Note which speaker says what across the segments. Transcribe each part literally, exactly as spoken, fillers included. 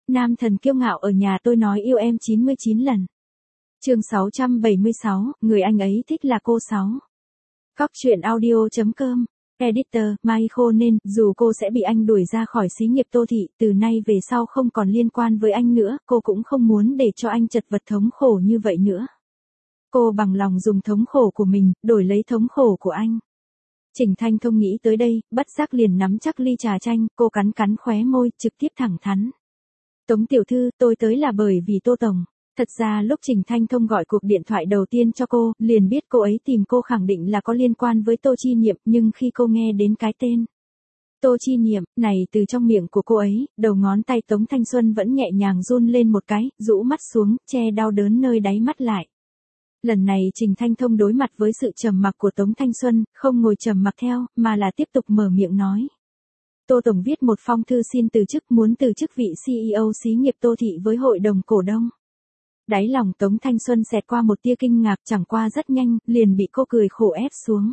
Speaker 1: Nam thần kiêu ngạo ở nhà tôi nói yêu em chín mươi chín lần. Chương sáu trăm bảy mươi sáu, người anh ấy thích là cô sáu. Cóc truyện audio.com. Editor, Mai Khô nên, dù cô sẽ bị anh đuổi ra khỏi xí nghiệp Tô Thị, từ nay về sau không còn liên quan với anh nữa, cô cũng không muốn để cho anh chật vật thống khổ như vậy nữa. Cô bằng lòng dùng thống khổ của mình, đổi lấy thống khổ của anh. Trình Thanh Thông nghĩ tới đây, bất giác liền nắm chắc ly trà chanh, cô cắn cắn khóe môi, trực tiếp thẳng thắn. Tống tiểu thư, tôi tới là bởi vì Tô Tổng. Thật ra lúc Trình Thanh Thông gọi cuộc điện thoại đầu tiên cho cô, liền biết cô ấy tìm cô khẳng định là có liên quan với Tô Chi Niệm, nhưng khi cô nghe đến cái tên Tô Chi Niệm này từ trong miệng của cô ấy, đầu ngón tay Tống Thanh Xuân vẫn nhẹ nhàng run lên một cái, rũ mắt xuống, che đau đớn nơi đáy mắt lại. Lần này Trình Thanh Thông đối mặt với sự trầm mặc của Tống Thanh Xuân, không ngồi trầm mặc theo, mà là tiếp tục mở miệng nói. Tô Tổng viết một phong thư xin từ chức, muốn từ chức vị xê e ô xí nghiệp Tô Thị với hội đồng cổ đông. Đáy lòng Tống Thanh Xuân xẹt qua một tia kinh ngạc, chẳng qua rất nhanh, liền bị cô cười khổ ép xuống.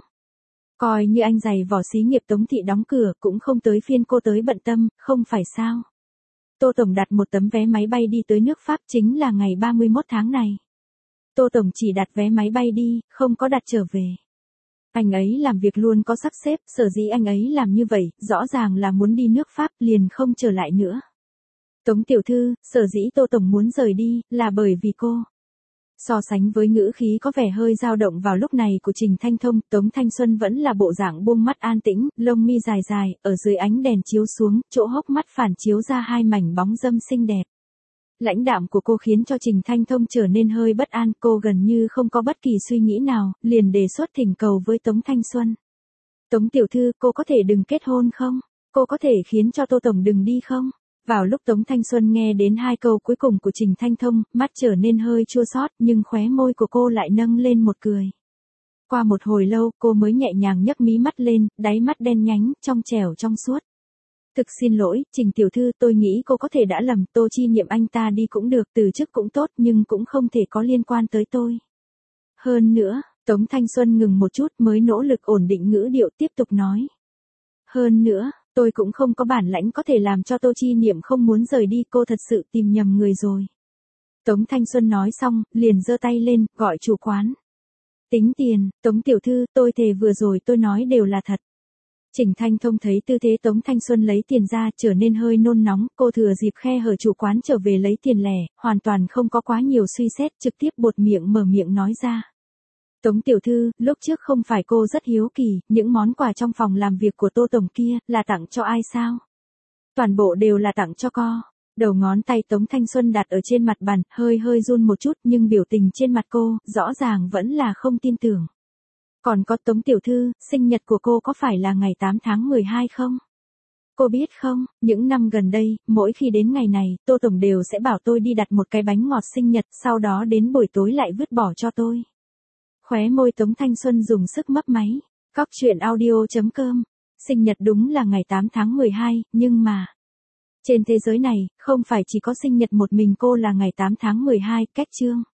Speaker 1: Coi như anh giày vỏ xí nghiệp Tống Thị đóng cửa, cũng không tới phiên cô tới bận tâm, không phải sao. Tô Tổng đặt một tấm vé máy bay đi tới nước Pháp chính là ngày ba mươi mốt tháng này. Tô Tổng chỉ đặt vé máy bay đi, không có đặt trở về. Anh ấy làm việc luôn có sắp xếp, sở dĩ anh ấy làm như vậy, rõ ràng là muốn đi nước Pháp liền không trở lại nữa. Tống tiểu thư, sở dĩ Tô Tổng muốn rời đi, là bởi vì cô. So sánh với ngữ khí có vẻ hơi dao động vào lúc này của Trình Thanh Thông, Tống Thanh Xuân vẫn là bộ dạng buông mắt an tĩnh, lông mi dài dài, ở dưới ánh đèn chiếu xuống, chỗ hốc mắt phản chiếu ra hai mảnh bóng râm xinh đẹp. Lãnh đạm của cô khiến cho Trình Thanh Thông trở nên hơi bất an, cô gần như không có bất kỳ suy nghĩ nào, liền đề xuất thỉnh cầu với Tống Thanh Xuân. Tống tiểu thư, cô có thể đừng kết hôn không? Cô có thể khiến cho Tô Tổng đừng đi không? Vào lúc Tống Thanh Xuân nghe đến hai câu cuối cùng của Trình Thanh Thông, mắt trở nên hơi chua xót, nhưng khóe môi của cô lại nâng lên một cười. Qua một hồi lâu, cô mới nhẹ nhàng nhấc mí mắt lên, đáy mắt đen nhánh, trong trẻo trong suốt. Thực xin lỗi, Trình tiểu thư, tôi nghĩ cô có thể đã lầm, Tô Chi Niệm anh ta đi cũng được, từ chức cũng tốt, nhưng cũng không thể có liên quan tới tôi. Hơn nữa, Tống Thanh Xuân ngừng một chút mới nỗ lực ổn định ngữ điệu tiếp tục nói. Hơn nữa, tôi cũng không có bản lãnh có thể làm cho Tô Chi Niệm không muốn rời đi, cô thật sự tìm nhầm người rồi. Tống Thanh Xuân nói xong, liền giơ tay lên, gọi chủ quán. Tính tiền, Tống tiểu thư, tôi thề vừa rồi tôi nói đều là thật. Trình Thanh Thông thấy tư thế Tống Thanh Xuân lấy tiền ra trở nên hơi nôn nóng, cô thừa dịp khe hở chủ quán trở về lấy tiền lẻ, hoàn toàn không có quá nhiều suy xét, trực tiếp buột miệng mở miệng nói ra. Tống tiểu thư, lúc trước không phải cô rất hiếu kỳ, những món quà trong phòng làm việc của Tô Tổng kia, là tặng cho ai sao? Toàn bộ đều là tặng cho cô. Đầu ngón tay Tống Thanh Xuân đặt ở trên mặt bàn, hơi hơi run một chút, nhưng biểu tình trên mặt cô, rõ ràng vẫn là không tin tưởng. Còn có Tống tiểu thư, sinh nhật của cô có phải là ngày tám tháng mười hai không? Cô biết không, những năm gần đây, mỗi khi đến ngày này, Tô Tổng đều sẽ bảo tôi đi đặt một cái bánh ngọt sinh nhật, sau đó đến buổi tối lại vứt bỏ cho tôi. Khóe môi Tống Thanh Xuân dùng sức mấp máy. Cóc truyện audio.com. Sinh nhật đúng là ngày tám tháng mười hai, nhưng mà trên thế giới này, không phải chỉ có sinh nhật một mình cô là ngày tám tháng mười hai, cách chương.